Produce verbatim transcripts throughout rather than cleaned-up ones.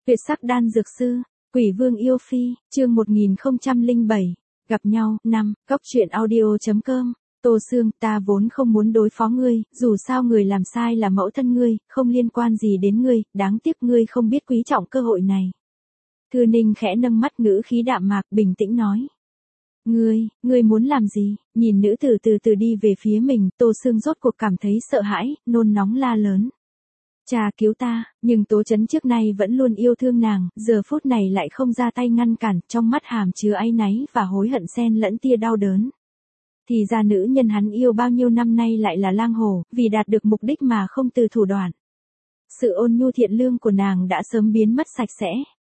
Tuyệt sắc đan dược sư, Quỷ Vương yêu phi, chương một nghìn không trăm lẻ bảy, gặp nhau, năm, góc truyện audio chấm com. Tô Sương, ta vốn không muốn đối phó ngươi, dù sao người làm sai là mẫu thân ngươi, không liên quan gì đến ngươi, đáng tiếc ngươi không biết quý trọng cơ hội này. Thư Ninh khẽ nâng mắt, ngữ khí đạm mạc, bình tĩnh nói. Ngươi, ngươi muốn làm gì? Nhìn nữ tử từ từ đi về phía mình, Tô Sương rốt cuộc cảm thấy sợ hãi, nôn nóng la lớn. Cha cứu ta, nhưng Tố Chấn trước nay vẫn luôn yêu thương nàng, giờ phút này lại không ra tay ngăn cản, trong mắt hàm chứa áy náy và hối hận xen lẫn tia đau đớn. Thì ra nữ nhân hắn yêu bao nhiêu năm nay lại là lang hồ, vì đạt được mục đích mà không từ thủ đoạn. Sự ôn nhu thiện lương của nàng đã sớm biến mất sạch sẽ.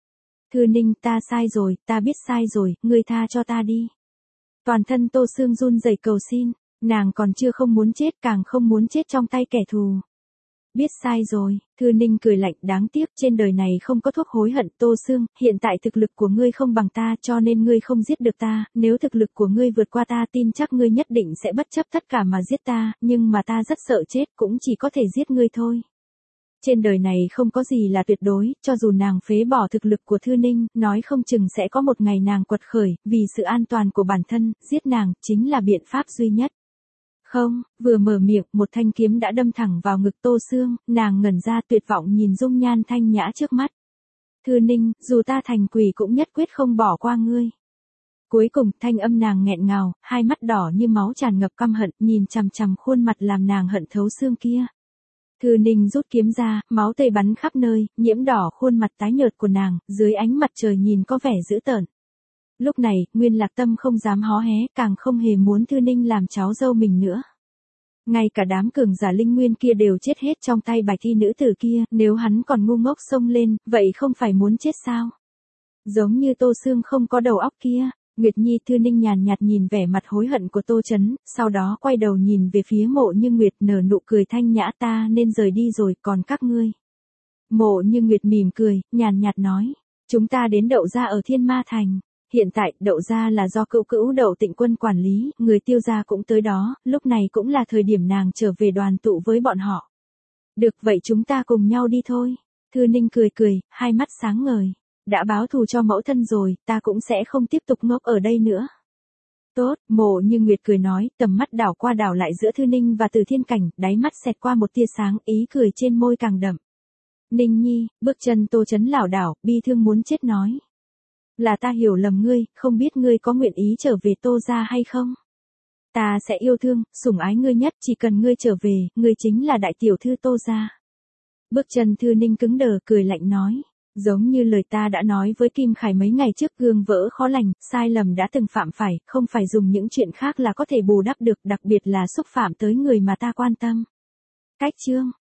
Thư Ninh, ta sai rồi, ta biết sai rồi, ngươi tha cho ta đi. Toàn thân Tô Sương run rẩy cầu xin, nàng còn chưa không muốn chết, càng không muốn chết trong tay kẻ thù. Biết sai rồi, Thư Ninh cười lạnh, đáng tiếc trên đời này không có thuốc hối hận. Tô Sương, hiện tại thực lực của ngươi không bằng ta cho nên ngươi không giết được ta, nếu thực lực của ngươi vượt qua ta tin chắc ngươi nhất định sẽ bất chấp tất cả mà giết ta, nhưng mà ta rất sợ chết, cũng chỉ có thể giết ngươi thôi. Trên đời này không có gì là tuyệt đối, cho dù nàng phế bỏ thực lực của Thư Ninh, nói không chừng sẽ có một ngày nàng quật khởi, vì sự an toàn của bản thân, giết nàng, chính là biện pháp duy nhất. Không, vừa mở miệng, một thanh kiếm đã đâm thẳng vào ngực Tô Sương, nàng ngẩn ra tuyệt vọng nhìn dung nhan thanh nhã trước mắt. Thư Ninh, dù ta thành quỷ cũng nhất quyết không bỏ qua ngươi. Cuối cùng, thanh âm nàng nghẹn ngào, hai mắt đỏ như máu tràn ngập căm hận, nhìn chằm chằm khuôn mặt làm nàng hận thấu xương kia. Thư Ninh rút kiếm ra, máu tươi bắn khắp nơi, nhiễm đỏ khuôn mặt tái nhợt của nàng, dưới ánh mặt trời nhìn có vẻ dữ tợn. Lúc này, Nguyên Lạc Tâm không dám hó hé, càng không hề muốn Thư Ninh làm cháu dâu mình nữa. Ngay cả đám cường giả linh nguyên kia đều chết hết trong tay bài thi nữ tử kia, nếu hắn còn ngu ngốc xông lên, vậy không phải muốn chết sao? Giống như Tô Sương không có đầu óc kia. Nguyệt Nhi. Thư Ninh nhàn nhạt nhìn vẻ mặt hối hận của Tô Chấn, sau đó quay đầu nhìn về phía Mộ Như Nguyệt, nở nụ cười thanh nhã, ta nên rời đi rồi, còn các ngươi. Mộ Như Nguyệt mỉm cười, nhàn nhạt nói, chúng ta đến Đậu Gia ở Thiên Ma Thành. Hiện tại, Đậu Gia là do cữu cữu Đậu Tịnh Quân quản lý, người Tiêu gia cũng tới đó, lúc này cũng là thời điểm nàng trở về đoàn tụ với bọn họ. Được, vậy chúng ta cùng nhau đi thôi. Thư Ninh cười cười, hai mắt sáng ngời. Đã báo thù cho mẫu thân rồi, ta cũng sẽ không tiếp tục ngốc ở đây nữa. Tốt, Mộ Như Nguyệt cười nói, tầm mắt đảo qua đảo lại giữa Thư Ninh và Từ Thiên Cảnh, đáy mắt xẹt qua một tia sáng, ý cười trên môi càng đậm. Ninh Nhi, bước chân Tô Chấn lảo đảo, bi thương muốn chết nói. Là ta hiểu lầm ngươi, không biết ngươi có nguyện ý trở về Tô gia hay không? Ta sẽ yêu thương, sủng ái ngươi nhất, chỉ cần ngươi trở về, ngươi chính là đại tiểu thư Tô gia. Bước chân Thư Ninh cứng đờ, cười lạnh nói. Giống như lời ta đã nói với Kim Khải mấy ngày trước, gương vỡ khó lành, sai lầm đã từng phạm phải, không phải dùng những chuyện khác là có thể bù đắp được, đặc biệt là xúc phạm tới người mà ta quan tâm. Cách chương.